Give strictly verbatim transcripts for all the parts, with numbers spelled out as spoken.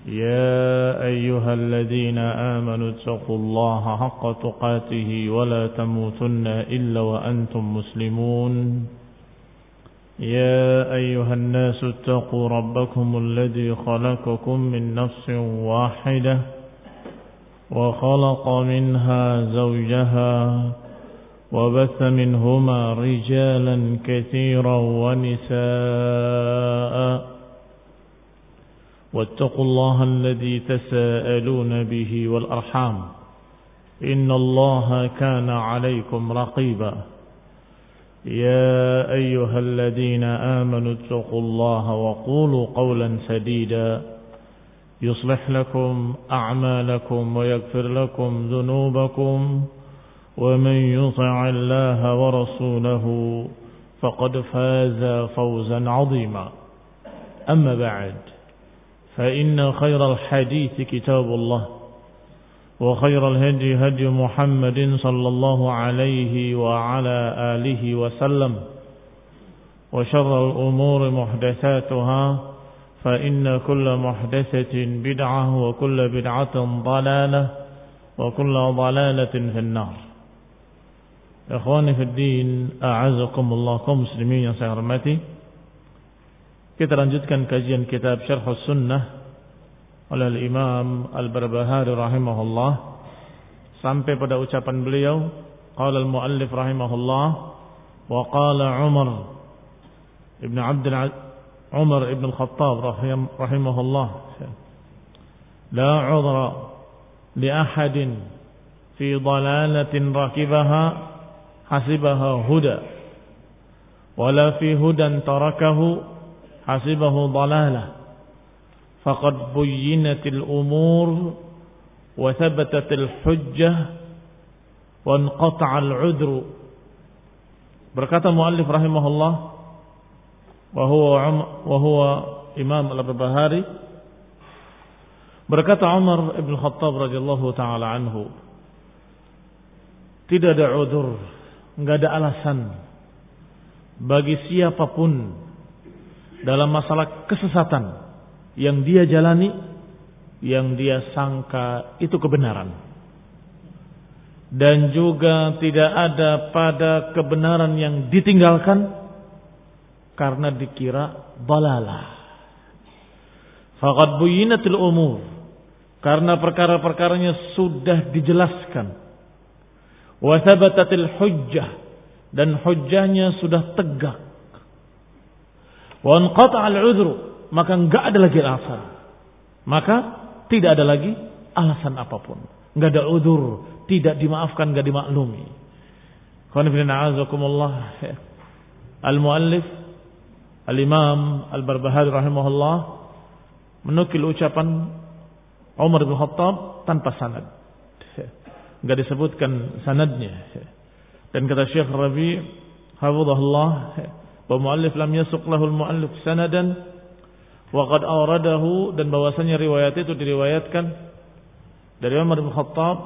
يا أيها الذين آمنوا اتقوا الله حق تقاته ولا تموتن إلا وأنتم مسلمون يا أيها الناس اتقوا ربكم الذي خلقكم من نفس واحدة وخلق منها زوجها وبث منهما رجالا كثيرا ونساء واتقوا الله الذي تساءلون به والأرحام إن الله كان عليكم رقيبا يا أيها الذين آمنوا اتقوا الله وقولوا قولا سديدا يصلح لكم أعمالكم ويغفر لكم ذنوبكم ومن يطع الله ورسوله فقد فاز فوزا عظيما أما بعد فإن خير الحديث كتاب الله وخير الهدي هدي محمد صلى الله عليه وعلى آله وسلم وشر الأمور محدثاتها فإن كل محدثة بدعة وكل بدعة ضلالة وكل ضلالة في النار. Ikhwani fi din, a'azakumullah, kaum muslimin yang saya hormati. Kita lanjutkan kajian kitab Syarh Sunnah oleh Imam Al-Barbahari rahimahullah sampai pada ucapan beliau, qala al-muallif rahimahullah wa qala Umar ibn Abdul Umar ibn al-Khattab rahimahullah la 'udhra li ahadin fi dalalatin rakibaha hasibaha huda wala fi hudan tarakahu hasibahu dalalah faqad buyyinatil umur wa thabatatil hujjah wa inqata'al 'udhru. Berkata muallif rahimahullah wa huwa wa huwa Imam Al-Barbahari, berkata Umar ibn Khattab radhiyallahu taala anhu, tidak ada udzur, enggak ada alasan bagi siapapun dalam masalah kesesatan yang dia jalani, yang dia sangka itu kebenaran, dan juga tidak ada pada kebenaran yang ditinggalkan karena dikira dalalah. Faqad buyyinatil umur, karena perkara-perkaranya sudah dijelaskan. Wa thabatatil hujjah, dan hujjahnya sudah tegak. Wa inqata'al 'udhru, maka enggak ada lagi alasan. Maka tidak ada lagi alasan apapun. Enggak ada udzur, tidak dimaafkan, enggak dimaklumi. Qul inna a'azakumullah. Al-muallif Al-Imam Al-Barbahari rahimahullah menukil ucapan Umar bin Khattab tanpa sanad. Enggak disebutkan sanadnya. Dan kata Syekh Rabi' hafizahullah, wa muallif lam yasuq lahu al-muallif sanadan wa qad awradahu, dan bahwasanya riwayat itu diriwayatkan dari Umar bin Khattab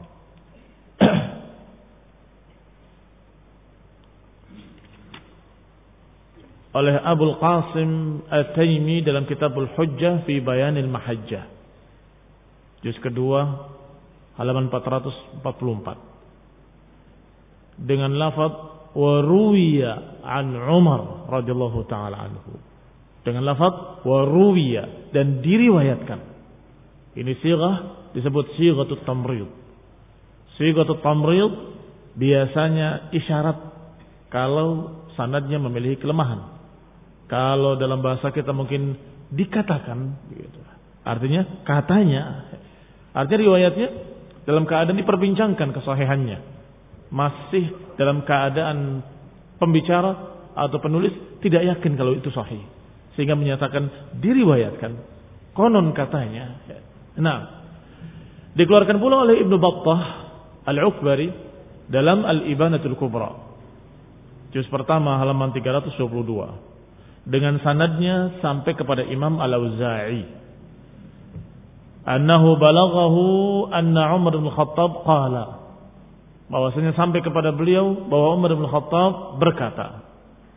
oleh Abul Qasim At-Taimi dalam Kitabul Hujjah fi Bayanil Mahajjah, juz kedua halaman empat ratus empat puluh empat, dengan lafaz wa ruwiya an Umar radhiyallahu taala anhu, dengan lafaz wa ruwiya, dan diriwayatkan. Ini sighah disebut sighatut tamrid. Sighatut tamrid biasanya isyarat kalau sanadnya memiliki kelemahan. Kalau dalam bahasa kita mungkin dikatakan gitu. Artinya katanya. Artinya riwayatnya dalam keadaan diperbincangkan kesahihannya, masih dalam keadaan pembicara atau penulis tidak yakin kalau itu sahih, sehingga menyatakan diriwayatkan, konon katanya. Nah, dikeluarkan pula oleh Ibnu Battah Al-Ukbari dalam Al-Ibanatul Kubra, juz pertama halaman tiga ratus dua puluh dua, dengan sanadnya sampai kepada Imam Al-Auza'i, annahu balaghahu anna Umar bin Khattab qala, bahwasanya sampai kepada beliau bahwa Umar bin Khattab berkata,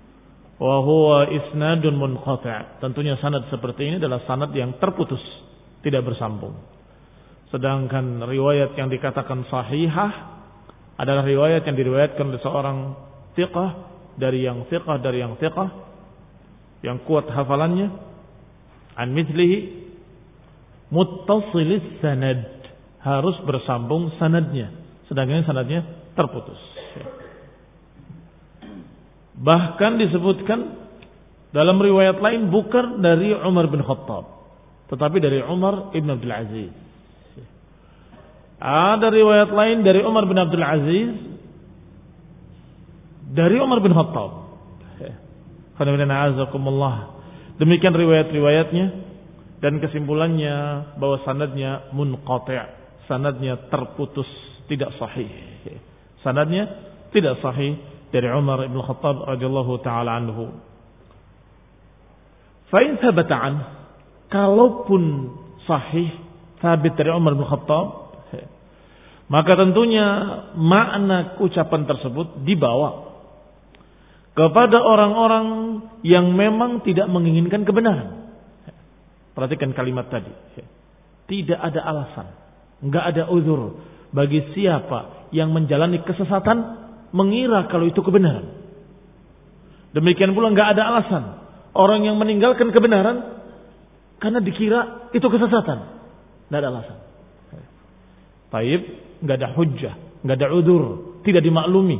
wa huwa isnadun munqati', tentunya sanad seperti ini adalah sanad yang terputus, tidak bersambung. Sedangkan riwayat yang dikatakan sahihah adalah riwayat yang diriwayatkan oleh seorang thiqah dari yang thiqah dari yang thiqah yang kuat hafalannya, an mithlihi muttasilis sanad, harus bersambung sanadnya, sedangkan sanadnya terputus. Bahkan disebutkan dalam riwayat lain bukan dari Umar bin Khattab, tetapi dari Umar ibn Abdul Aziz. Ada riwayat lain dari Umar bin Abdul Aziz dari Umar bin Khattab. Demikian riwayat-riwayatnya. Dan kesimpulannya bahwa sanadnya munqati', sanadnya terputus, tidak sahih. Sanadnya tidak sahih dari Umar bin Khattab radhiyallahu taala anhu. Fa in thabata an, kalaupun sahih sabit dari Umar bin Khattab, maka tentunya makna ucapan tersebut dibawa kepada orang-orang yang memang tidak menginginkan kebenaran. Perhatikan kalimat tadi. Tidak ada alasan, enggak ada uzur bagi siapa yang menjalani kesesatan mengira kalau itu kebenaran. Demikian pula enggak ada alasan orang yang meninggalkan kebenaran karena dikira itu kesesatan. Enggak ada alasan. Taib, enggak ada hujjah, enggak ada uzur, tidak dimaklumi.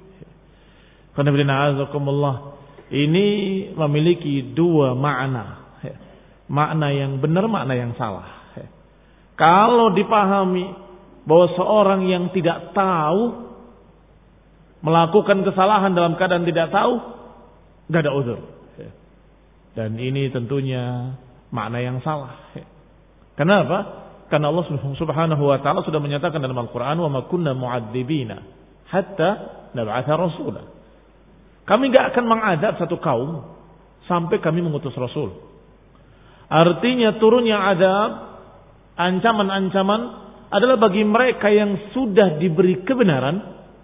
Ini memiliki dua makna. Makna yang benar, makna yang salah. Kalau dipahami bahwa seorang yang tidak tahu melakukan kesalahan dalam keadaan tidak tahu, nggak ada uzur. Dan ini tentunya makna yang salah. Kenapa? Karena Allah Subhanahu wa taala sudah menyatakan dalam Al-Qur'an, "Wa ma kunna mu'adzibina hatta nab'atha rasula." Kami nggak akan mengadab satu kaum sampai kami mengutus rasul. Artinya turunnya azab, ancaman-ancaman adalah bagi mereka yang sudah diberi kebenaran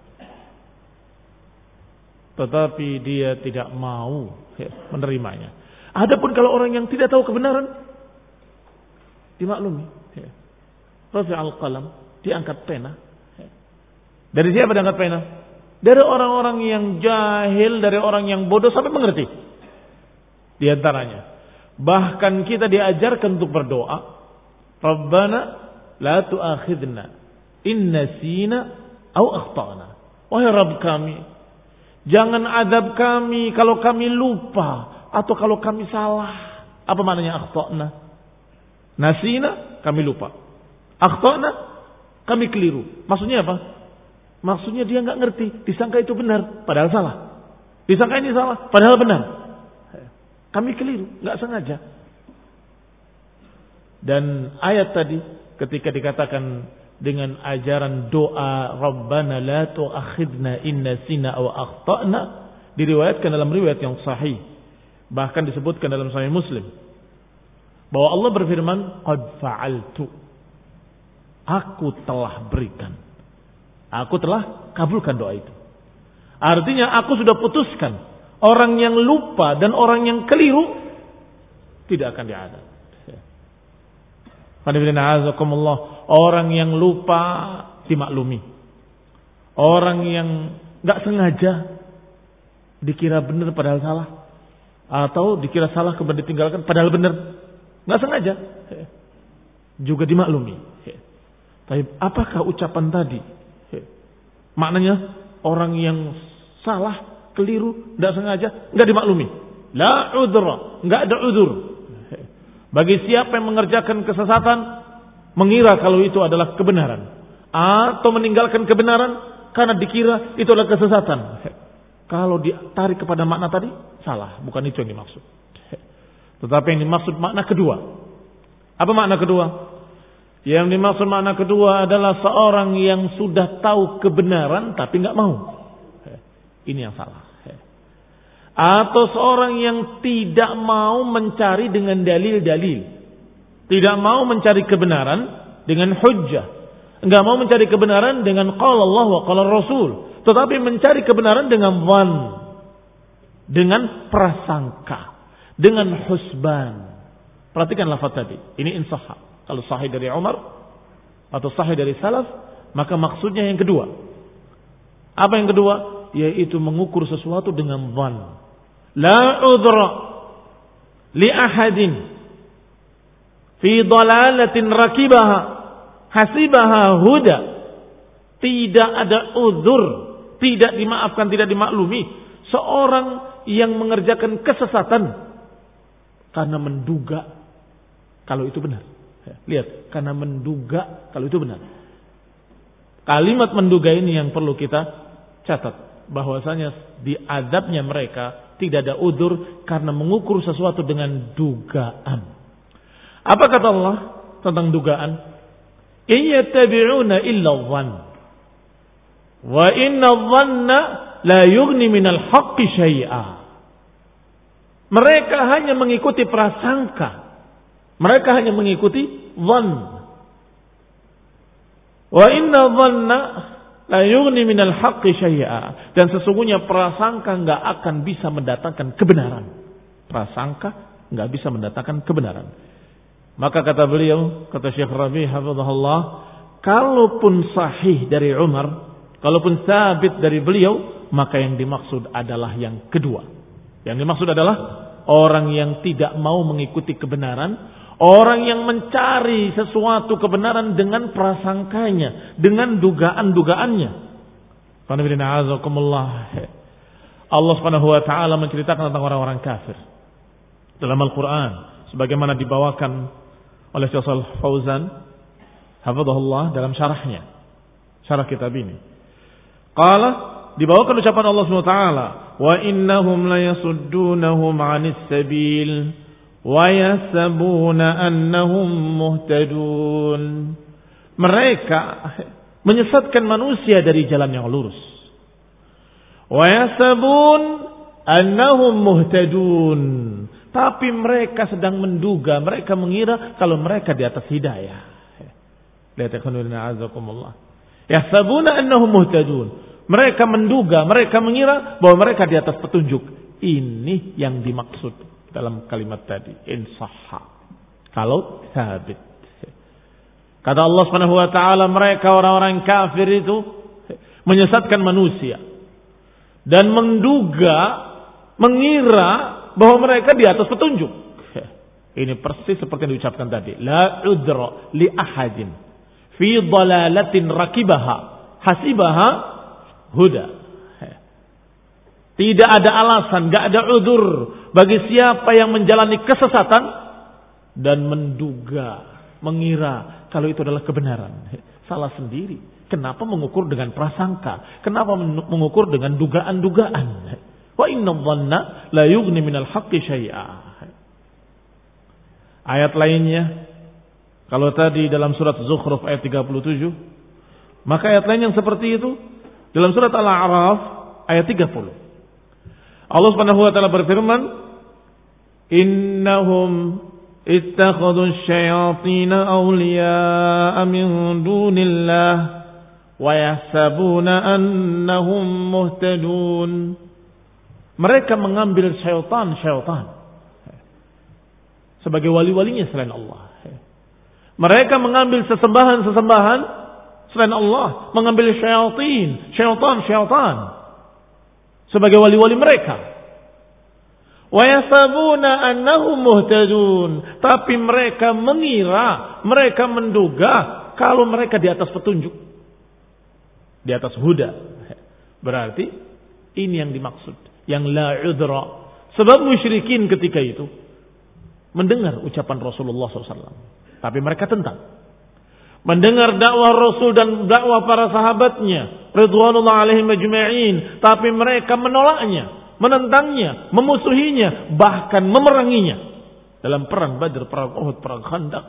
tetapi dia tidak mau menerimanya. Adapun kalau orang yang tidak tahu kebenaran, dimaklumi. Rafi'al qalam, diangkat pena. Dari siapa diangkat pena? Dari orang-orang yang jahil, dari orang yang bodoh sampai mengerti. Di antaranya bahkan kita diajarkan untuk berdoa, Rabbana la tu'akhidna in nasina aw akhtana. Wahai Rabb kami, jangan adab kami kalau kami lupa atau kalau kami salah. Apa maknanya akhtana? Nasina, kami lupa. Akhtana, kami keliru. Maksudnya apa? Maksudnya dia enggak ngerti, disangka itu benar padahal salah. Disangka ini salah padahal benar. Kami keliru, nggak sengaja. Dan ayat tadi ketika dikatakan dengan ajaran doa Rabbana la tu'akhidna in nasina aw akhtana, diriwayatkan dalam riwayat yang sahih, bahkan disebutkan dalam Sahih Muslim bahwa Allah berfirman, qad fa'altu, aku telah berikan, aku telah kabulkan doa itu. Artinya aku sudah putuskan orang yang lupa dan orang yang keliru tidak akan diadab. Orang yang lupa dimaklumi. Orang yang nggak sengaja dikira benar padahal salah, atau dikira salah kemudian ditinggalkan padahal benar, nggak sengaja, juga dimaklumi. Tapi apakah ucapan tadi maknanya orang yang salah, keliru, tidak sengaja, nggak dimaklumi? La udhra, nggak ada udzur bagi siapa yang mengerjakan kesesatan mengira kalau itu adalah kebenaran, atau meninggalkan kebenaran karena dikira itu adalah kesesatan. Kalau ditarik kepada makna tadi salah, bukan itu yang dimaksud. Tetapi yang dimaksud makna kedua. Apa makna kedua? Yang dimaksud makna kedua adalah seorang yang sudah tahu kebenaran tapi nggak mau. Ini yang salah. Atau seorang yang tidak mau mencari dengan dalil-dalil, tidak mau mencari kebenaran dengan hujjah, enggak mau mencari kebenaran dengan qala Allah wa qala Rasul, tetapi mencari kebenaran dengan dhann, dengan prasangka, dengan husban. Perhatikan lafaz tadi. Ini insahha Kalau sahih dari Umar atau sahih dari salaf, maka maksudnya yang kedua. Apa yang kedua? Yaitu mengukur sesuatu dengan dhann. La udhra li ahadin fi dalalatin rakibaha hasibaha huda. Tidak ada uzur, tidak dimaafkan, tidak dimaklumi seorang yang mengerjakan kesesatan karena menduga kalau itu benar. Lihat, karena menduga kalau itu benar. Kalimat menduga ini yang perlu kita catat, bahwasanya di azabnya mereka tidak ada uzur karena mengukur sesuatu dengan dugaan. Apa kata Allah tentang dugaan? Iyattabi'una illa dhann wa inna dhanna la yughni minal haqqi syai'a. Mereka hanya mengikuti prasangka. Mereka hanya mengikuti dhann. Wa inna dhanna la yughni minal haqqi syai'a. Dan sesungguhnya prasangka enggak akan bisa mendatangkan kebenaran. Prasangka enggak bisa mendatangkan kebenaran. Maka kata beliau, kata Syekh Rabi' hafizahullah, kalaupun sahih dari Umar, kalaupun sabit dari beliau, maka yang dimaksud adalah yang kedua. Yang dimaksud adalah orang yang tidak mau mengikuti kebenaran, orang yang mencari sesuatu kebenaran dengan prasangkanya, dengan dugaan-dugaannya. Allah Subhanahu wa taala menceritakan tentang orang-orang kafir dalam Al-Qur'an sebagaimana dibawakan oleh Syekh Shalih Fauzan hafizahullah dalam syarahnya, syarah kitab ini. Qala, dibawakan ucapan Allah Subhanahu wa taala, wa innahum la yasuddunahum 'anis sabil wa yasabuna annahum muhtadun. Mereka menyesatkan manusia dari jalan yang lurus. Wa yasabun annahum muhtadun. Tapi mereka sedang menduga, mereka mengira kalau mereka di atas hidayah. Lihat ikhwanuna azakumullah. Yahsabuna annahum muhtadun. Mereka menduga, mereka mengira bahwa mereka di atas petunjuk. Ini yang dimaksud dalam kalimat tadi, insahha. Kalau sabit. Kata Allah Subhanahu wa taala, mereka orang-orang kafir itu menyesatkan manusia dan menduga, mengira bahwa mereka di atas petunjuk. Ini persis seperti yang diucapkan tadi. La udra li ahadin fi dalalatin rakibaha hasibaha huda. Tidak ada alasan, enggak ada udzur bagi siapa yang menjalani kesesatan dan menduga, mengira kalau itu adalah kebenaran. Salah sendiri. Kenapa mengukur dengan prasangka? Kenapa mengukur dengan dugaan-dugaan? Wa inna dhanna la yughni minal haqqi syai'a. Ayat lainnya, kalau tadi dalam surat Zukhruf ayat tiga puluh tujuh, maka ayat lain yang seperti itu dalam surat Al-A'raf ayat tiga puluh. Allah Subhanahu wa taala berfirman, "Innahum ittakhadhu asy-syayatina awliya'a min dunillah wa yahsabuna annahum muhtadun." Mereka mengambil syaitan-syaitan sebagai wali-walinya selain Allah. Mereka mengambil sesembahan-sesembahan selain Allah, mengambil syaitan, syaitan-syaitan sebagai wali-wali mereka. Wa yasabuna annahum muhtadun, tapi mereka mengira, mereka menduga kalau mereka di atas petunjuk, di atas huda. Berarti ini yang dimaksud, yang la udra. Sebab musyrikin ketika itu mendengar ucapan Rasulullah shallallahu alaihi wasallam, tapi mereka tentang. Mendengar dakwah Rasul dan dakwah para sahabatnya ridwanullah alaihim ajma'in, tapi mereka menolaknya, menentangnya, memusuhinya, bahkan memeranginya dalam perang Badr, perang Uhud, perang Khandaq.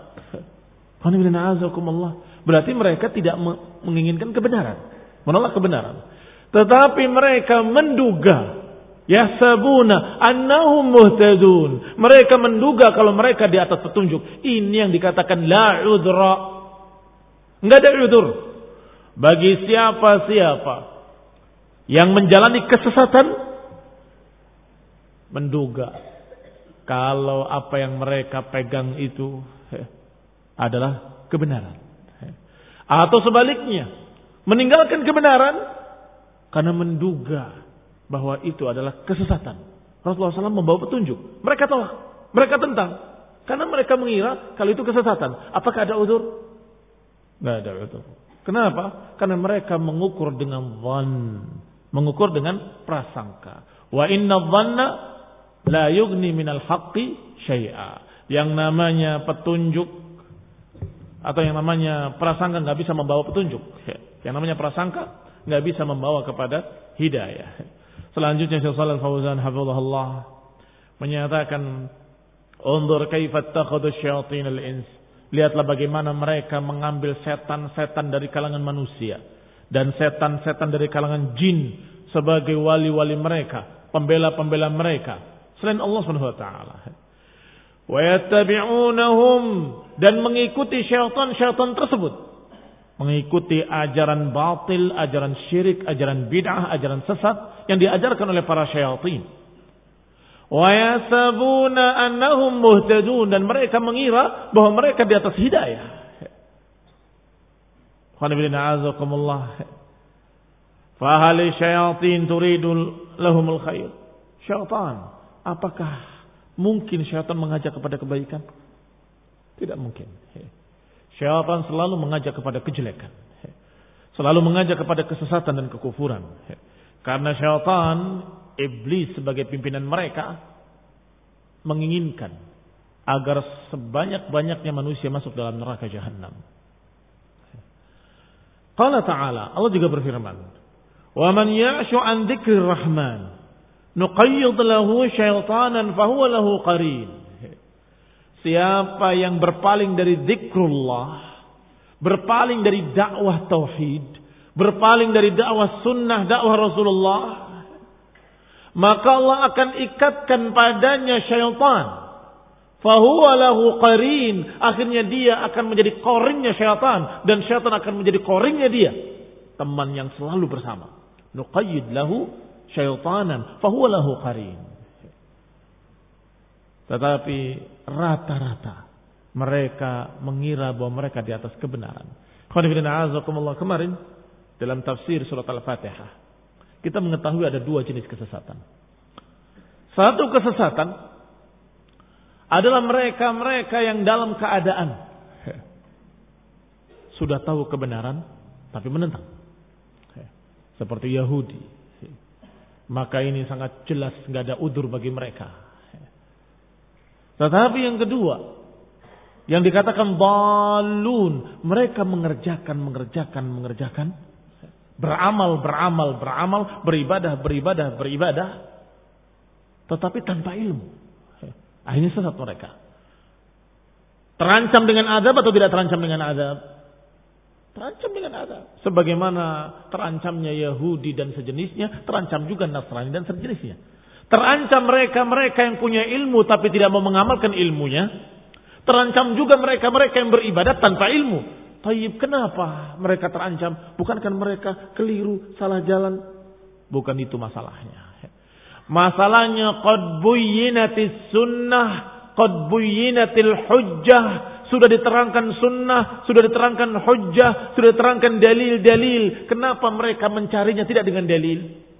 Berarti mereka tidak menginginkan kebenaran, menolak kebenaran, tetapi mereka menduga, yahsabuna annahum muhtadun. Mereka menduga kalau mereka di atas petunjuk. Ini yang dikatakan la udra. Enggak ada udzur bagi siapa-siapa yang menjalani kesesatan menduga kalau apa yang mereka pegang itu adalah kebenaran. Atau sebaliknya, meninggalkan kebenaran karena menduga bahwa itu adalah kesesatan. Rasulullah shallallahu alaihi wasallam membawa petunjuk. Mereka tolak, mereka tentang. Karena mereka mengira kalau itu kesesatan. Apakah ada uzur? Tidak ada uzur. Kenapa? Karena mereka mengukur dengan dhann, mengukur dengan prasangka. Wa inna dhanna la yughni minal haqqi syai'a. Yang namanya petunjuk atau yang namanya prasangka nggak bisa membawa petunjuk. Yang namanya prasangka nggak bisa membawa kepada hidayah. Selanjutnya Syekh Shalal Fauzan hafizahullah menyatakan, "Unzur kaifa ittakhadhu syayatin al-ins." Lihatlah bagaimana mereka mengambil setan-setan dari kalangan manusia dan setan-setan dari kalangan jin sebagai wali-wali mereka, pembela-pembela mereka selain Allah Subhanahu wa taala. Wa yattabi'unahum, dan mengikuti syaitan-syaitan tersebut, mengikuti ajaran batil, ajaran syirik, ajaran bid'ah, ajaran sesat yang diajarkan oleh para syaitan. Wa yasabuna annahum muhtadun, dan mereka mengira bahwa mereka di atas hidayah. Qanibina azakumullah. Fa hal syayatin turidu lahumul khair. Syaitan, apakah mungkin syaitan mengajak kepada kebaikan? Tidak mungkin. Syaitan selalu mengajak kepada kejelekan, selalu mengajak kepada kesesatan dan kekufuran. Karena syaitan, iblis sebagai pimpinan mereka, menginginkan agar sebanyak-banyaknya manusia masuk dalam neraka jahanam. Qala ta'ala, Allah juga berfirman, "Wa man ya'shu 'an dzikrir rahman nuqayyid lahu syaitanan fahuwa lahu qarin." Siapa yang berpaling dari zikrullah, berpaling dari dakwah tauhid, berpaling dari dakwah sunnah, dakwah Rasulullah, maka Allah akan ikatkan padanya syaitan. Fahuwa lahu qarin. Akhirnya dia akan menjadi qarinnya syaitan, dan syaitan akan menjadi qarinnya dia, teman yang selalu bersama. Nuqayyid lahu syaitanan fahuwa lahu qarin. Tetapi rata-rata mereka mengira bahwa mereka di atas kebenaran. Kemarin dalam tafsir surat Al-Fatihah kita mengetahui ada dua jenis kesesatan. Satu kesesatan adalah mereka-mereka yang dalam keadaan sudah tahu kebenaran tapi menentang. Seperti Yahudi. Maka ini sangat jelas, nggak ada udzur bagi mereka. Tetapi yang kedua, yang dikatakan dhalun, mereka mengerjakan, mengerjakan, mengerjakan, beramal, beramal, beramal, beribadah, beribadah, beribadah, tetapi tanpa ilmu. Akhirnya sesat mereka. Terancam dengan azab atau tidak terancam dengan azab? Terancam dengan azab. Sebagaimana terancamnya Yahudi dan sejenisnya, terancam juga Nasrani dan sejenisnya. Terancam mereka-mereka yang punya ilmu tapi tidak mau mengamalkan ilmunya. Terancam juga mereka-mereka yang beribadat tanpa ilmu. Tayyib, kenapa mereka terancam? Bukankah mereka keliru, salah jalan? Bukan itu masalahnya. Masalahnya qad buyyinatis sunnah, qad buyyinatil hujjah. Sudah diterangkan sunnah, sudah diterangkan hujjah, sudah diterangkan dalil-dalil. Kenapa mereka mencarinya tidak dengan dalil?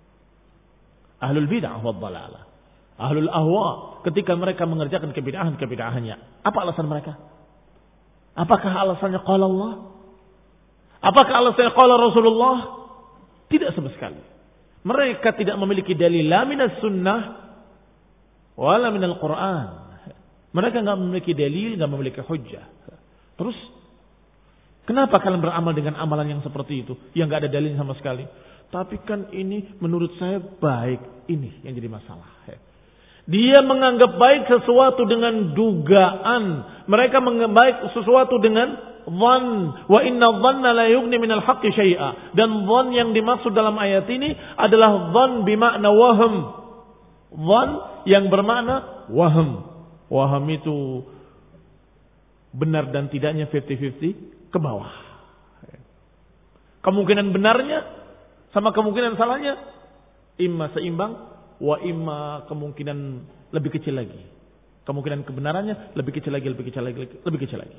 Ahlul bid'ah wad dhalalah, ahlul ahwa, ketika mereka mengerjakan kebid'ahan-kebid'ahannya, apa alasan mereka? Apakah alasannya qala Allah? Apakah alasannya qala Rasulullah? Tidak sama sekali. Mereka tidak memiliki dalil la minas sunnah wala minal Quran. Mereka enggak memiliki dalil, enggak memiliki hujjah. Terus kenapa kalian beramal dengan amalan yang seperti itu, yang enggak ada dalil sama sekali? Tapi kan ini menurut saya baik. Ini yang jadi masalah. Dia menganggap baik sesuatu dengan dugaan. Mereka menganggap baik sesuatu dengan dhann. Wa inna dhanna la yughni minal haqqi syai'a. Dan dhann yang dimaksud dalam ayat ini adalah dhann bimakna wahm. Dhann yang bermakna wahm. Wahm itu benar dan tidaknya lima puluh lima puluh ke bawah. Kemungkinan benarnya sama kemungkinan salahnya imma seimbang wa imma kemungkinan lebih kecil lagi. Kemungkinan kebenarannya lebih kecil lagi, lebih kecil lagi, lebih kecil lagi.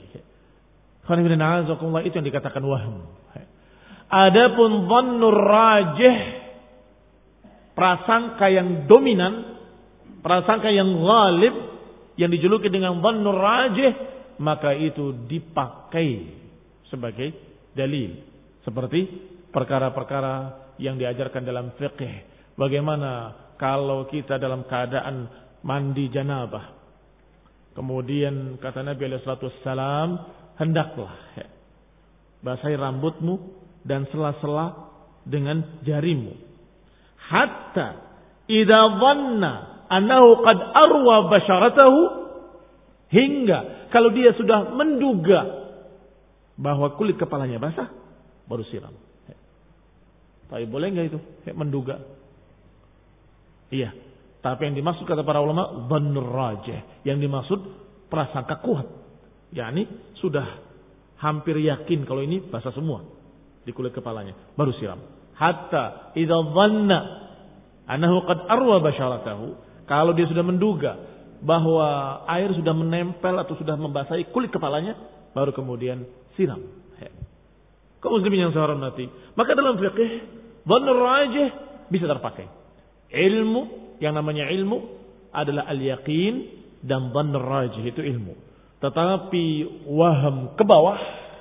Itu yang dikatakan wahm. Adapun dhannur rajih, prasangka yang dominan, prasangka yang ghalib, yang dijuluki dengan dhannur rajih, maka itu dipakai sebagai dalil. Seperti perkara-perkara yang diajarkan dalam fiqh. Bagaimana kalau kita dalam keadaan mandi janabah. Kemudian kata Nabi alaihi salatu wassalam, hendaklah basahi rambutmu dan sela-sela dengan jarimu. Hatta idza dhanna annahu qad arwa basharatahu, hingga kalau dia sudah menduga bahwa kulit kepalanya basah, baru siram. Tapi boleh enggak itu? Menduga. Iya. Tapi yang dimaksud kata para ulama dhannur rajih, yang dimaksud prasangka kuat. yakni sudah hampir yakin kalau ini basah semua di kulit kepalanya, baru siram. Hatta idza dhanna annahu qad arwa basharatahu, kalau dia sudah menduga bahwa air sudah menempel atau sudah membasahi kulit kepalanya, baru kemudian siram. Kaum muslimin yang saya hormati, maka dalam fikih dhannur rajih bisa terpakai. Ilmu yang namanya ilmu adalah al-yaqin, dan dhannur rajih itu ilmu. Tetapi waham ke bawah,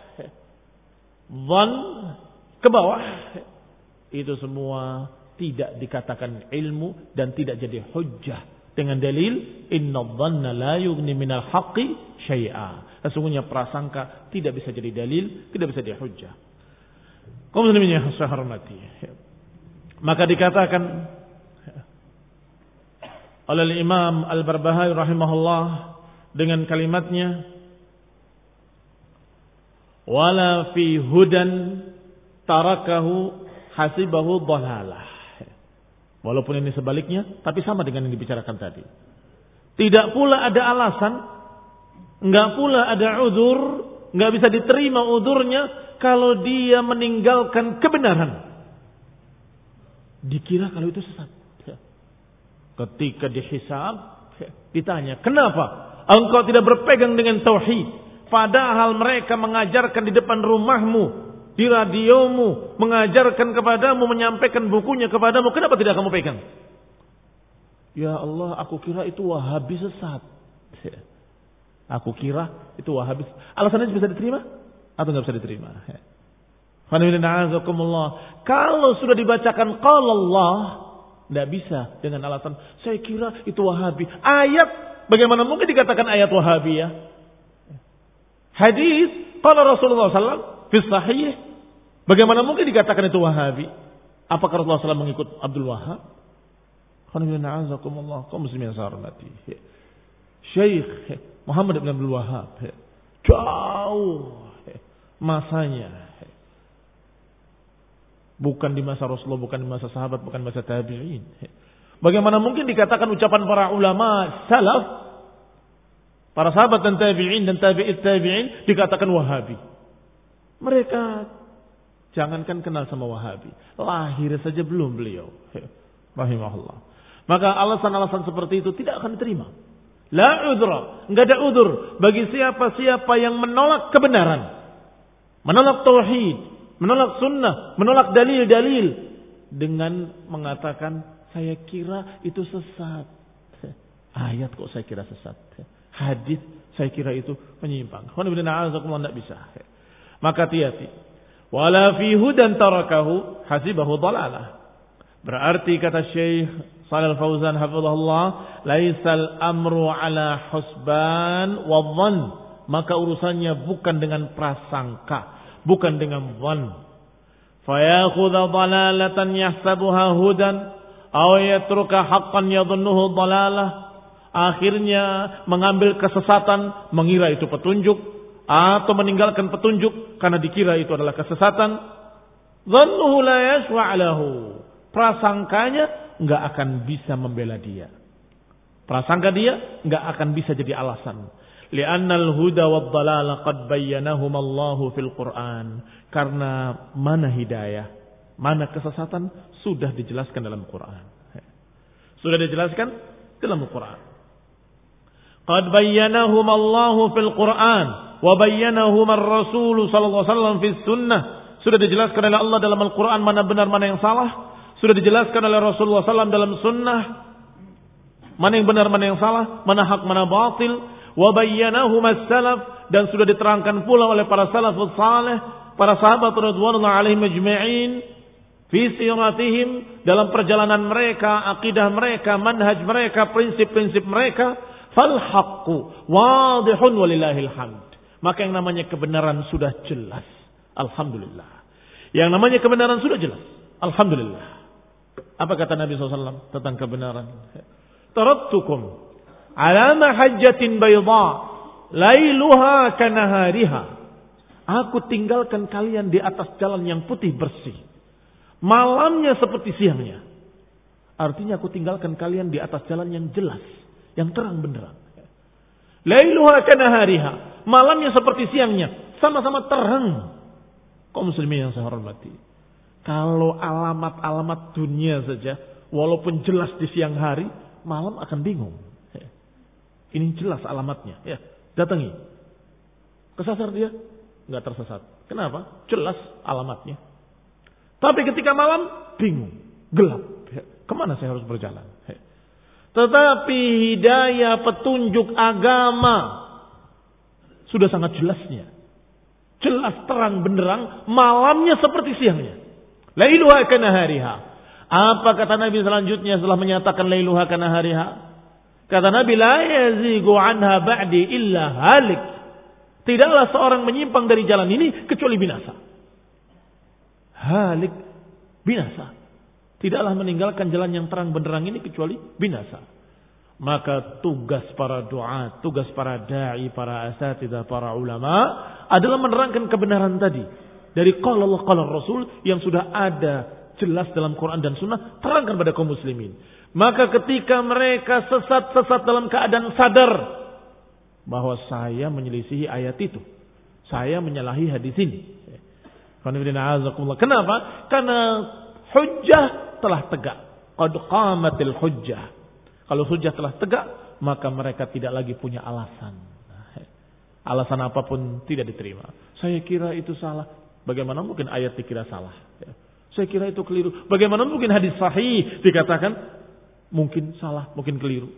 dhann ke bawah, itu semua tidak dikatakan ilmu dan tidak jadi hujjah dengan dalil inna dhanna la yughni minal haqqi syai'a. Sesungguhnya prasangka tidak bisa jadi dalil, tidak bisa jadi hujjah. Kaum muslimin yang saya hormati, maka dikatakan oleh Imam Al-Barbahari rahimahullah dengan kalimatnya, wala fi hudan tarakahu hasibahu dhalalah. Walaupun ini sebaliknya, tapi sama dengan yang dibicarakan tadi. Tidak pula ada alasan, enggak pula ada udzur, enggak bisa diterima udzurnya kalau dia meninggalkan kebenaran. Dikira kalau itu sesat. Ketika dihisab, ditanya, kenapa engkau tidak berpegang dengan tauhid? Padahal mereka mengajarkan di depan rumahmu, di radiomu, mengajarkan kepadamu, menyampaikan bukunya kepadamu. Kenapa tidak kamu pegang? Ya Allah, aku kira itu Wahabi sesat. Aku kira itu Wahabi. Alasannya bisa diterima atau nggak bisa diterima? Kalau sudah dibacakan qala Allah, tidak bisa dengan alasan saya kira itu Wahabi. Ayat, bagaimana mungkin dikatakan ayat Wahabi ya? Hadis qala Rasulullah sallallahu alaihi wasallam fi sahih, bagaimana mungkin dikatakan itu Wahabi? Apakah Rasulullah sallallahu alaihi wasallam mengikut Abdul Wahhab? Kaum muslimin yang saya hormati, Syekh Muhammad bin Abdul Wahhab jauh masanya, bukan di masa Rasulullah, bukan di masa sahabat, bukan di masa tabi'in. Bagaimana mungkin dikatakan ucapan para ulama salaf, para sahabat dan tabi'in dan tabi'it tabi'in dikatakan Wahabi? Mereka jangankan kenal sama Wahabi, lahir saja belum beliau. Rahimahullah. Maka alasan-alasan seperti itu tidak akan diterima. La udhra, enggak ada udzur bagi siapa-siapa yang menolak kebenaran, menolak tauhid, menolak sunnah, menolak dalil-dalil dengan mengatakan saya kira itu sesat. Ayat kok saya kira sesat. Hadis saya kira itu menyimpang. Tidak bisa. Maka hati-hati. Wala fi hudan tarakahu hasibahu dhalalah. Berarti kata Syekh Shalal Fauzan hafizahullah, laisal amru ala husban wa dhann. Maka urusannya bukan dengan prasangka, bukan dengan dhann. Fayakhudha dhalalatan yahsabuha hudan aw yatruka haqqan yadhunnuhu dhalalah. Akhirnya mengambil kesesatan, mengira itu petunjuk, atau meninggalkan petunjuk karena dikira itu adalah kesesatan. Dhannuhu la yashwa' lahu. Prasangkanya enggak akan bisa membela dia. Prasangka dia enggak akan bisa jadi alasan. Li'annal huda wad dhalala qad bayyanahum Allahu fil Qur'an. Karena mana hidayah, mana kesesatan sudah dijelaskan dalam Quran. Sudah dijelaskan dalam Quran. qad bayyanahum Allahu fil Qur'an wa bayyanahum ar-Rasul sallallahu alaihi wasallam fis sunnah. Sudah dijelaskan oleh Allah dalam Al-Qur'an mana benar mana yang salah. Sudah dijelaskan oleh Rasulullah sallallahu alaihi wasallam dalam sunnah mana yang benar mana yang salah, mana hak mana batil. Wa bayyanahum as-salaf, dan sudah diterangkan pula oleh para salafus saleh, para sahabat radhiyallahu alaihim ajma'in fi siratihim, dalam perjalanan mereka, akidah mereka, manhaj mereka, prinsip-prinsip mereka. Fal haqqu wadihun walillahil hamd. Maka yang namanya kebenaran sudah jelas, alhamdulillah. Yang namanya kebenaran sudah jelas, alhamdulillah. Apa kata Nabi sallallahu alaihi wasallam tentang kebenaran? Taraktukum ala mahajjatin bayda lailuha kanahariha. Aku tinggalkan kalian di atas jalan yang putih bersih, malamnya seperti siangnya. Artinya aku tinggalkan kalian di atas jalan yang jelas, yang terang benderang. Lailuha kanahariha, malamnya seperti siangnya, sama-sama terang. Kaum muslimin yang saya hormati, kalau alamat-alamat dunia saja, walaupun jelas di siang hari, malam akan bingung. Ini jelas alamatnya. Ya, datangi. Kesasar dia? Enggak tersesat. Kenapa? Jelas alamatnya. Tapi ketika malam, bingung. Gelap. Ya, kemana saya harus berjalan? Ya. Tetapi hidayah, petunjuk agama sudah sangat jelasnya. Jelas terang benderang, malamnya seperti siangnya. Lailuha kanahariha. Apa kata Nabi selanjutnya setelah menyatakan lailuha kanahariha? Kata Nabi, la yazigu anha ba'di illa halik. Tidaklah seorang menyimpang dari jalan ini kecuali binasa. Halik, binasa. Tidaklah meninggalkan jalan yang terang benderang ini kecuali binasa. Maka tugas para doa, tugas para da'i, para asatidzah, para ulama adalah menerangkan kebenaran tadi. Dari qala Allah, qala Rasul yang sudah ada jelas dalam Quran dan Sunnah, terangkan pada kaum muslimin. Maka ketika mereka sesat-sesat dalam keadaan sadar bahwa saya menyelisihi ayat itu, saya menyalahi hadis ini. Kenapa? Karena hujjah telah tegak. Qad qamatil hujjah. Kalau hujjah telah tegak, maka mereka tidak lagi punya alasan. Alasan apapun tidak diterima. Saya kira itu salah. Bagaimana mungkin ayat dikira salah? Saya kira itu keliru. Bagaimana mungkin hadis sahih dikatakan mungkin salah, mungkin keliru.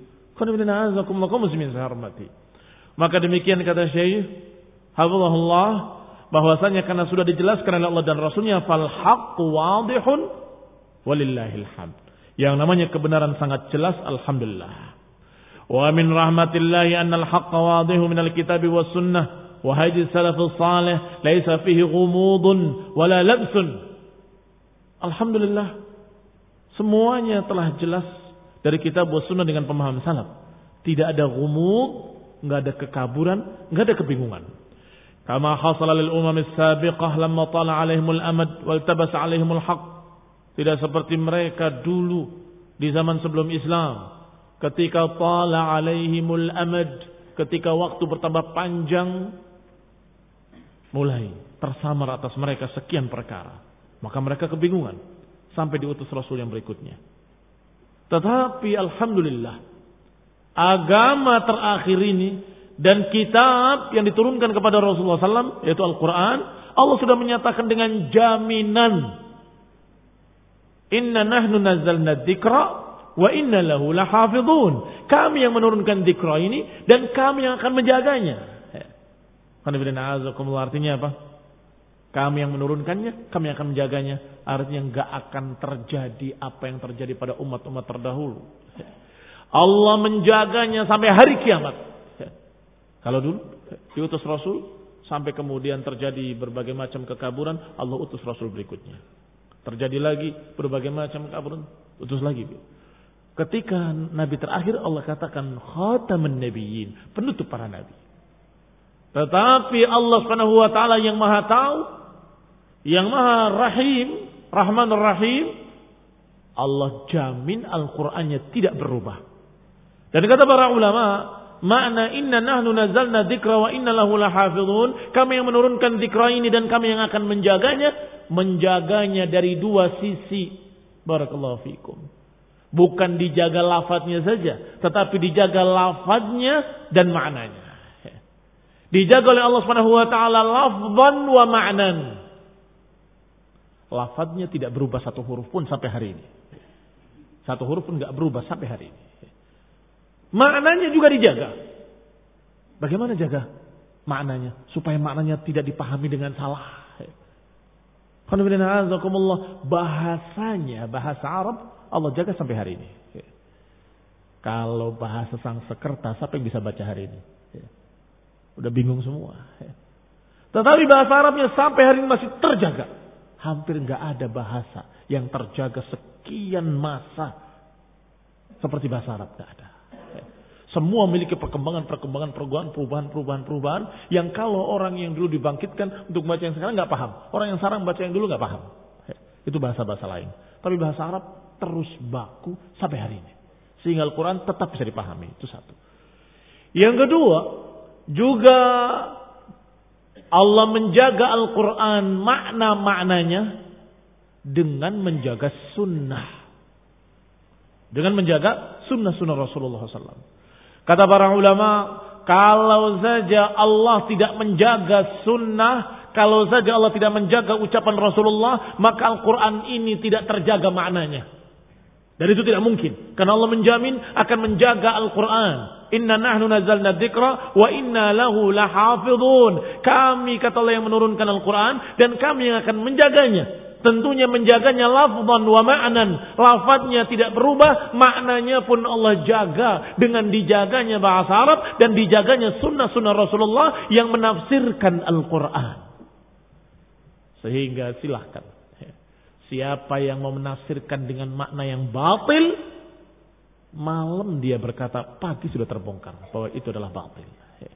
Maka demikian kata Syekh hafizahullah, bahwasanya karena sudah dijelaskan oleh Allah dan Rasulnya, fal haqqu wadihun walillahil hamd. Yang namanya kebenaran sangat jelas, alhamdulillah. Wa min rahmatillahi anna al-haqqa wadihu min al-kitab was sunnah wa hadi salafus salih laisa fihi ghumudun wala labsun. Alhamdulillah, semuanya telah jelas dari kitab wa sunnah dengan pemahaman salaf. Tidak ada ghumud, enggak ada kekaburan, enggak ada kebingungan. Kama hasala lil umam as-sabiqah lamma tala 'alaihimul amad wal tabasa 'alaihimul haqq. Tidak seperti mereka dulu di zaman sebelum Islam, ketika tala 'alaihimul amad, ketika waktu bertambah panjang, mulai tersamar atas mereka sekian perkara. Maka mereka kebingungan sampai diutus Rasul yang berikutnya. Tetapi alhamdulillah, agama terakhir ini dan kitab yang diturunkan kepada Rasulullah sallallahu alaihi wasallam, yaitu Al-Quran, Allah sudah menyatakan dengan jaminan, inna nahnu nazzalna dzikra wa inna lahu lahafidhun. Kami yang menurunkan dzikra ini dan kami yang akan menjaganya. Artinya apa? Kami yang menurunkannya, kami akan menjaganya. Artinya enggak akan terjadi apa yang terjadi pada umat-umat terdahulu. Allah menjaganya sampai hari kiamat. Kalau dulu diutus Rasul, sampai kemudian terjadi berbagai macam kekaburan, Allah utus Rasul berikutnya. Terjadi lagi berbagai macam kekaburan, utus lagi. Ketika Nabi terakhir, Allah katakan khatamun nabiyyin, penutup para nabi. Tetapi Allah Subhanahu wa taala yang Maha Tahu, yang Maha Rahim, Rahmanur Rahim, Allah jamin Al-Qur'annya tidak berubah. Dan kata para ulama, makna inna nahnu nazzalna dzikra wa inna lahu lahafizun, kami yang menurunkan dzikra ini dan kami yang akan menjaganya, menjaganya dari dua sisi. Barakallahu fikum. Bukan dijaga lafadznya saja, tetapi dijaga lafadznya dan maknanya. Dijaga oleh Allah Subhanahu wa taala lafzan wa ma'nan. Lafadznya tidak berubah satu huruf pun sampai hari ini. Satu huruf pun enggak berubah sampai hari ini. Maknanya juga dijaga. Bagaimana jaga maknanya? Supaya maknanya tidak dipahami dengan salah. Bahasanya, bahasa Arab Allah jaga sampai hari ini. Kalau bahasa Sanskerta, siapa yang bisa baca hari ini? Udah bingung semua. Tetapi bahasa Arabnya sampai hari ini masih terjaga. Hampir nggak ada bahasa yang terjaga sekian masa seperti bahasa Arab, nggak ada. Semua memiliki perkembangan-perkembangan, perubahan, perubahan, perubahan yang kalau orang yang dulu dibangkitkan untuk baca yang sekarang nggak paham. Orang yang sekarang baca yang dulu nggak paham. Itu bahasa-bahasa lain. Tapi bahasa Arab terus baku sampai hari ini. Sehingga Al-Quran tetap bisa dipahami. Itu satu. Yang kedua, juga Allah menjaga Al-Quran makna-maknanya dengan menjaga sunnah. Dengan menjaga sunnah-sunnah Rasulullah shallallahu alaihi wasallam. Kata para ulama, kalau saja Allah tidak menjaga sunnah, kalau saja Allah tidak menjaga ucapan Rasulullah, maka Al-Quran ini tidak terjaga maknanya. Dan itu tidak mungkin. Karena Allah menjamin akan menjaga Al-Quran. Inna nahnu nazzalna dzikra wa inna lahu lahafidhun. Kami, kata Allah, yang menurunkan Al-Quran dan kami yang akan menjaganya. Tentunya menjaganya lafzan wa ma'nan. Lafadznya tidak berubah, maknanya pun Allah jaga dengan dijaganya bahasa Arab dan dijaganya sunnah-sunnah Rasulullah yang menafsirkan Al-Quran. Sehingga silahkan, siapa yang mau menafsirkan dengan makna yang batil, malam dia berkata pagi sudah terbongkar bahwa itu adalah batil.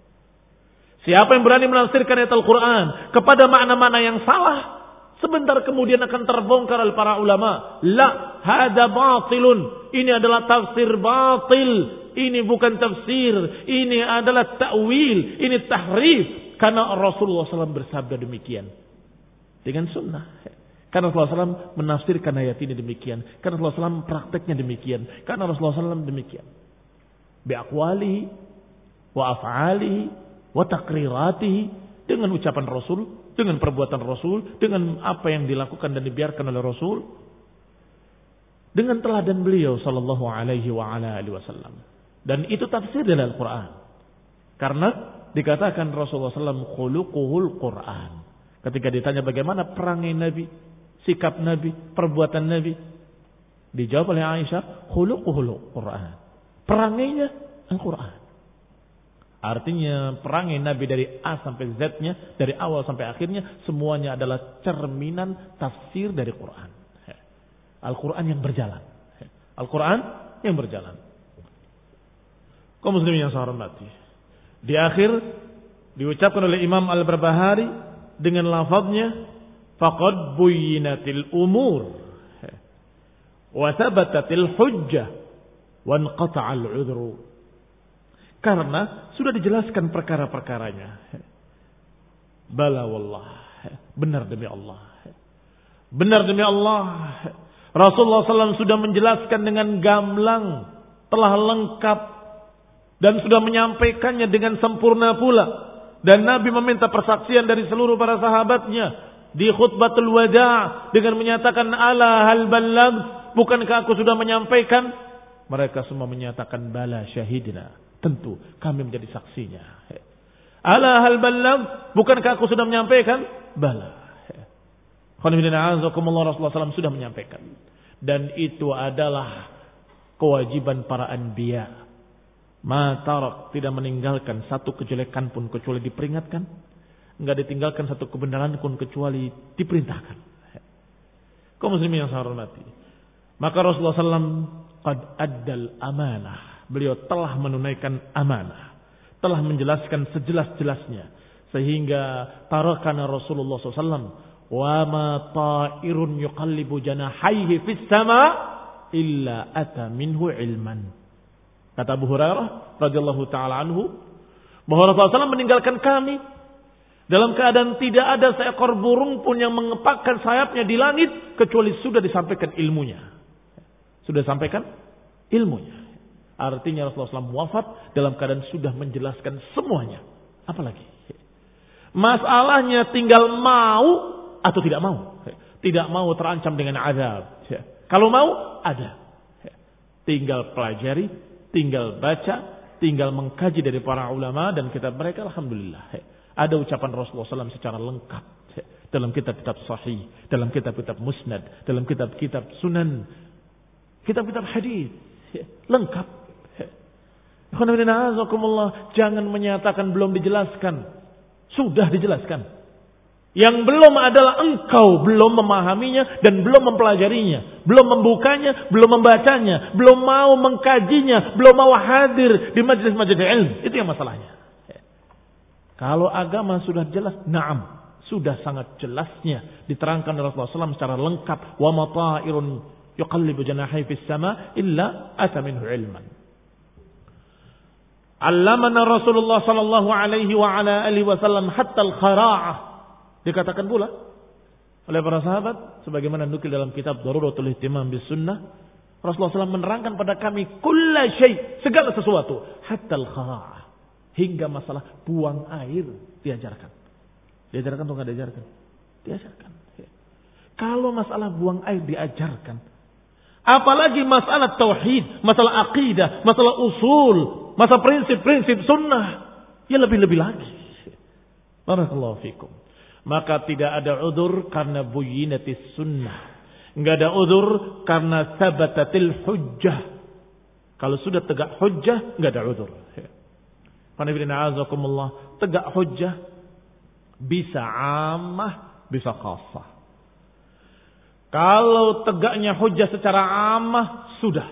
Siapa yang berani menafsirkan ayat Al-Quran kepada makna-makna yang salah, sebentar kemudian akan terbongkar oleh para ulama. La, hada batilun. Ini adalah tafsir batil. Ini bukan tafsir. Ini adalah ta'wil. Ini tahrif. Karena Rasulullah shallallahu alaihi wasallam bersabda demikian. Dengan sunnah. Karena Rasulullah shallallahu alaihi wasallam menafsirkan ayat ini demikian. Karena Rasulullah shallallahu alaihi wasallam prakteknya demikian. Karena Rasulullah shallallahu alaihi wasallam demikian. Bi'aqwalihi wa af'alihi wa taqriratihi. Dengan ucapan Rasul, dengan perbuatan Rasul, dengan apa yang dilakukan dan dibiarkan oleh Rasul, dengan teladan beliau sallallahu alaihi wa ala alihi wasallam. Dan itu tafsir dari Al-Quran. Karena dikatakan Rasulullah sallallahu alaihi wasallam khuluquhul Quran. Ketika ditanya bagaimana perangai Nabi, sikap Nabi, perbuatan Nabi, dijawab oleh Aisyah, khuluquhul Quran. Perangainya Al-Quran. Artinya perangai Nabi dari A sampai Z-nya, dari awal sampai akhirnya, semuanya adalah cerminan tafsir dari Quran. Al-Quran yang berjalan. Al-Quran yang berjalan. Kaum muslimin yang saya hormati. Di akhir diucapkan oleh Imam Al-Barbahari dengan lafaznya, faqad buyyinatil umur wa thabatatil hujjah wa inqata'al 'udhru. Karena sudah dijelaskan perkara-perkaranya. Bala wallah. Benar demi Allah. Benar demi Allah. Rasulullah shallallahu alaihi wasallam sudah menjelaskan dengan gamblang. Telah lengkap. Dan sudah menyampaikannya dengan sempurna pula. Dan Nabi meminta persaksian dari seluruh para sahabatnya. Di khutbatul wada' dengan menyatakan, ala hal balagh. Bukankah aku sudah menyampaikan? Mereka semua menyatakan, bala syahidna. Tentu kami menjadi saksinya. Ala hal balagh, bukankah aku sudah menyampaikan? Bala. Rasulullah shallallahu alaihi wasallam sudah menyampaikan. Dan itu adalah kewajiban para anbiya. Ma tarak, tidak meninggalkan satu kejelekan pun kecuali diperingatkan. Enggak ditinggalkan satu kebenaran pun kecuali diperintahkan. Kaum muslimin yang saya hormati. Maka Rasulullah shallallahu alaihi wasallam qad addal amanah. Beliau telah menunaikan amanah. Telah menjelaskan sejelas-jelasnya. Sehingga tarakana Rasulullah shallallahu alaihi wasallam. Wa ma ta'irun yuqallibu janahaihi fis sama illa ata minhu ilman. Kata Abu Hurairah radhiyallahu taala anhu, bahwa Rasulullah shallallahu alaihi wasallam meninggalkan kami dalam keadaan tidak ada seekor burung pun yang mengepakkan sayapnya di langit kecuali sudah disampaikan ilmunya. Sudah disampaikan ilmunya. Artinya Rasulullah shallallahu alaihi wasallam wafat dalam keadaan sudah menjelaskan semuanya. Apalagi? Masalahnya tinggal mau atau tidak mau. Tidak mau terancam dengan azab. Kalau mau, ada. Tinggal pelajari, tinggal baca, tinggal mengkaji dari para ulama dan kitab mereka. Alhamdulillah. Ada ucapan Rasulullah shallallahu alaihi wasallam secara lengkap. Dalam kitab-kitab sahih, dalam kitab-kitab musnad, dalam kitab-kitab sunan, kitab-kitab hadis. Lengkap. Jangan menyatakan belum dijelaskan. Sudah dijelaskan. Yang belum adalah engkau belum memahaminya dan belum mempelajarinya, belum membukanya, belum membacanya, belum mau mengkajinya, belum mau hadir di majelis-majelis ilmu. Itu yang masalahnya. Kalau agama sudah jelas, na'am, sudah sangat jelasnya diterangkan oleh Rasulullah shallallahu alaihi wasallam secara lengkap. Wa mata'irun yuqallibu janahihi fis sama illa ata minhu ilman. Allamana Rasulullah sallallahu alaihi wa ala alihi wasallam hatta al-khara'ah. Dikatakan pula oleh para sahabat sebagaimana nukil dalam kitab Daruratul Ihtimam bis Sunnah, Rasulullah shallallahu alaihi wasallam menerangkan pada kami kulla syai', segala sesuatu, hatta al-khara'ah, hingga masalah buang air diajarkan. Diajarkan atau enggak diajarkan? Diajarkan. Kalau masalah buang air diajarkan, apalagi masalah tauhid, masalah akidah, masalah usul, masalah prinsip-prinsip sunnah, ya lebih-lebih lagi. Barakallahu fikum. Maka tidak ada udzur karena buyinatis sunnah. Enggak ada udzur karena sabatatil hujjah. Kalau sudah tegak hujjah, enggak ada udzur. Qanifidina azakumullah, tegak hujjah bisa ammah, bisa khassah. Kalau tegaknya hujjah secara ammah, sudah.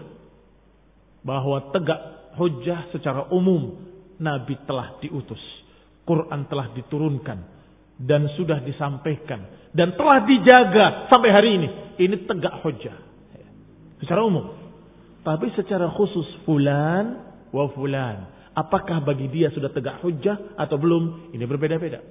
Bahwa tegak hujjah secara umum, Nabi telah diutus, Quran telah diturunkan dan sudah disampaikan dan telah dijaga sampai hari ini. Ini tegak hujjah secara umum. Tapi secara khusus fulan wa fulan, apakah bagi dia sudah tegak hujjah atau belum? Ini berbeda-beda.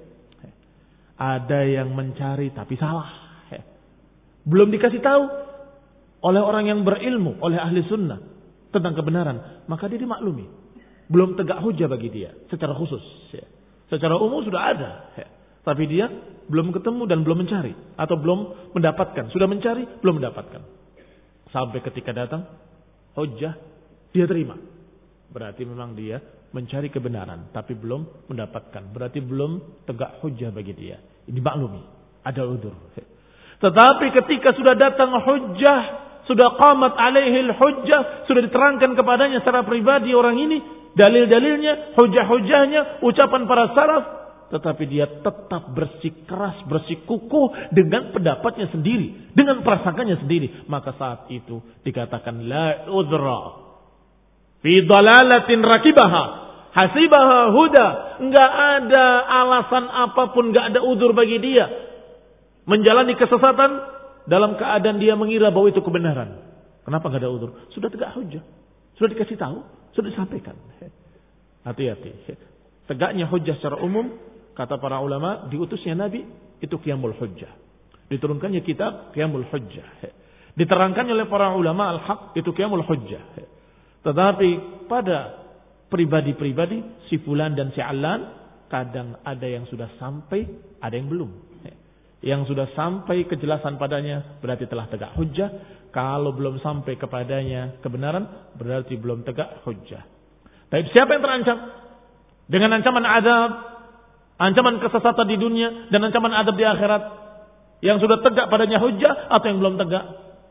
Ada yang mencari tapi salah, belum dikasih tahu oleh orang yang berilmu, oleh ahli sunnah tentang kebenaran, maka dia dimaklumi belum tegak hujjah bagi dia secara khusus. Secara umum sudah ada, tapi dia belum ketemu dan belum mencari atau belum mendapatkan. Sudah mencari, belum mendapatkan. Sampai ketika datang hujjah, dia terima. Berarti memang dia mencari kebenaran tapi belum mendapatkan. Berarti belum tegak hujjah bagi dia. Ini maklumi, ada udzur. Tetapi ketika sudah datang hujjah, sudah qamat alaihil hujjah, sudah diterangkan kepadanya secara pribadi orang ini, dalil-dalilnya, hujjah-hujjahnya, ucapan para salaf, tetapi dia tetap bersikeras, bersikukuh dengan pendapatnya sendiri, dengan prasangkanya sendiri, maka saat itu dikatakan la udhra fi dalalatin rakibaha hasibaha huda. Enggak ada alasan apapun, enggak ada udzur bagi dia menjalani kesesatan dalam keadaan dia mengira bahwa itu kebenaran. Kenapa enggak ada udzur? Sudah tegak hujjah, sudah dikasih tahu, sudah disampaikan. Hati-hati. Tegaknya hujjah secara umum, kata para ulama, diutusnya Nabi itu qiyamul hujjah. Diturunkannya kitab qiyamul hujjah. Diterangkannya oleh para ulama al-haq itu qiyamul hujjah. Tetapi pada pribadi-pribadi, si fulan dan si alan, kadang ada yang sudah sampai, ada yang belum. Yang sudah sampai kejelasan padanya berarti telah tegak hujjah. Kalau belum sampai kepadanya kebenaran, berarti belum tegak hujjah. Tapi siapa yang terancam dengan ancaman azab, ancaman kesesatan di dunia dan ancaman azab di akhirat? Yang sudah tegak padanya hujjah atau yang belum tegak?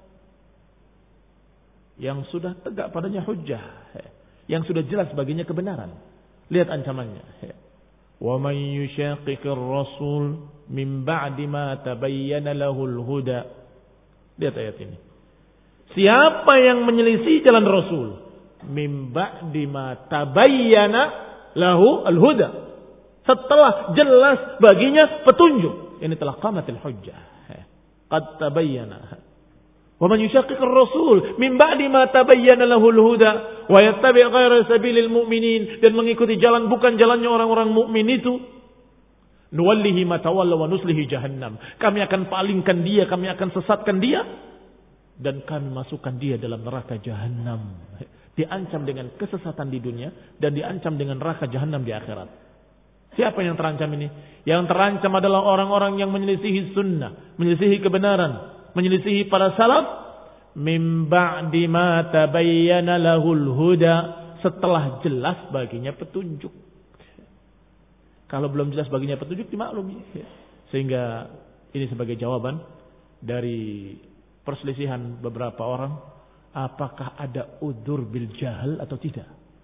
Yang sudah tegak padanya hujjah, yang sudah jelas baginya kebenaran. Lihat ancamannya. Wa man yushaqiqir rasul min ba'di ma tabayyana lahul huda. Lihat ayat ini. Siapa yang menyelisih jalan Rasul min ba'di ma tabayyana lahu al-huda, setelah jelas baginya petunjuk, ini telah qamatil hujjah. Qad tabayyana. Wa man yushaqiqir rasul min ba'di ma tabayyana lahul huda wa yattabi' ghayra sabilil mu'minin, dan mengikuti jalan bukan jalannya orang-orang mukmin itu, nuwallihi ma tawalla wa nuslihi jahannam. Kami akan palingkan dia, kami akan sesatkan dia dan kami masukkan dia dalam neraka jahanam. Diancam dengan kesesatan di dunia dan diancam dengan neraka jahanam di akhirat. Siapa yang terancam ini? Yang terancam adalah orang-orang yang menyelisihi sunnah, menyelisihi kebenaran, menyelisihi para salaf, min ba'di ma tabayyana lahul huda, setelah jelas baginya petunjuk. Kalau belum jelas baginya petunjuk, dimaklumi. Sehingga ini sebagai jawaban dari perselisihan beberapa orang, apakah ada udzur bil jahal atau tidak?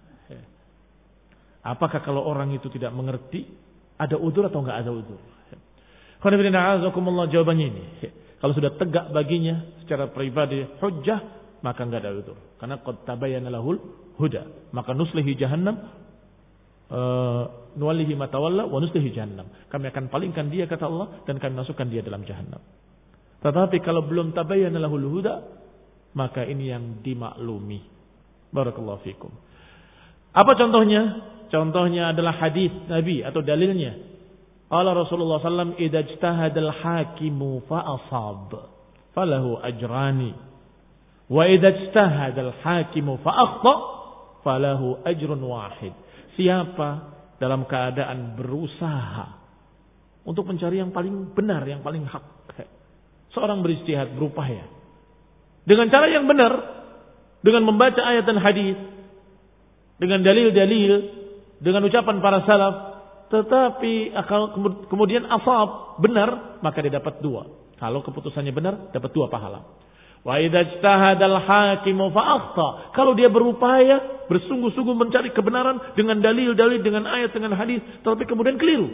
Apakah kalau orang itu tidak mengerti, ada udzur atau enggak ada udzur? Jawabannya ini, kalau sudah tegak baginya secara pribadi hujjah, maka enggak ada udzur. Karena qad tabayyana lahul huda, maka nuslihi jahannam, uh, nuwallihi ma tawalla wa nuslihi jahannam. Kami akan palingkan dia, kata Allah, dan kami masukkan dia dalam jahannam. Tetapi kalau belum tabayyana lahul huda, maka ini yang dimaklumi. Barakallahu fikum. Apa contohnya? Contohnya adalah hadis Nabi atau dalilnya. Qala Rasulullah sallallahu alaihi wasallam, "Idza ijtahadal hakimu fa asab, falahu ajrani. Wa idza ijtahadal hakimu fa akhta, falahu ajrun wahid." Siapa dalam keadaan berusaha untuk mencari yang paling benar, yang paling hak. Seorang berijtihad, berupaya dengan cara yang benar, dengan membaca ayat dan hadis, dengan dalil-dalil, dengan ucapan para salaf, tetapi kemudian asab, benar, maka dia dapat dua. Kalau keputusannya benar, dapat dua pahala. Wa idza ijtahadal hakimu fa akhta, kalau dia berupaya, bersungguh-sungguh mencari kebenaran dengan dalil-dalil, dengan ayat, dengan hadis, tetapi kemudian keliru,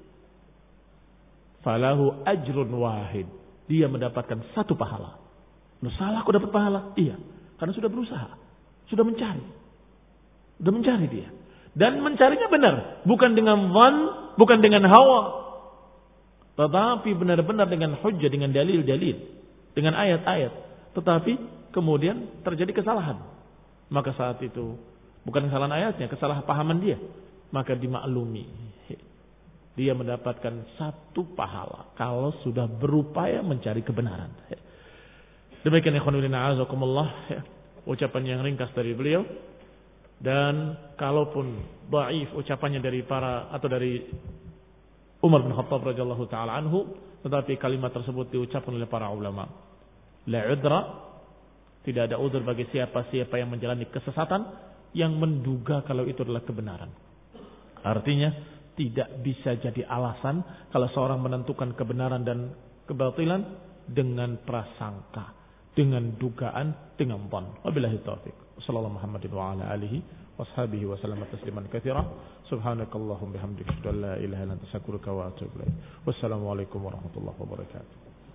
falahu ajrun wahid, dia mendapatkan satu pahala. Lu salah kok dapat pahala? Iya, karena sudah berusaha, sudah mencari. Sudah mencari dia. Dan mencarinya benar, bukan dengan dhan, bukan dengan hawa, tetapi benar-benar dengan hujjah, dengan dalil-dalil, dengan ayat-ayat. Tetapi kemudian terjadi kesalahan. Maka saat itu bukan kesalahan ayatnya, kesalahpahaman dia, maka dimaklumi. Dia mendapatkan satu pahala kalau sudah berupaya mencari kebenaran. Demikian ikhwan fillah azakumullah, ucapan yang ringkas dari beliau. Dan kalaupun dhaif ucapannya dari para atau dari Umar bin Khattab radhiyallahu taala anhu, tetapi kalimat tersebut diucapkan oleh para ulama. La udra, tidak ada udzur bagi siapa-siapa yang menjalani kesesatan yang menduga kalau itu adalah kebenaran. Artinya tidak bisa jadi alasan kalau seorang menentukan kebenaran dan kebatilan dengan prasangka, dengan dugaan, dengan dhan. Wabillahi taufik. Sallallahu Muhammadin wa ala alihi washabihi wa sallama tasliman katsira. Subhanakallahumma bihamdika asyhadu an la ilaha illa anta astaghfiruka wa atubu ilaik. Wassalamu alaikum warahmatullahi wabarakatuh.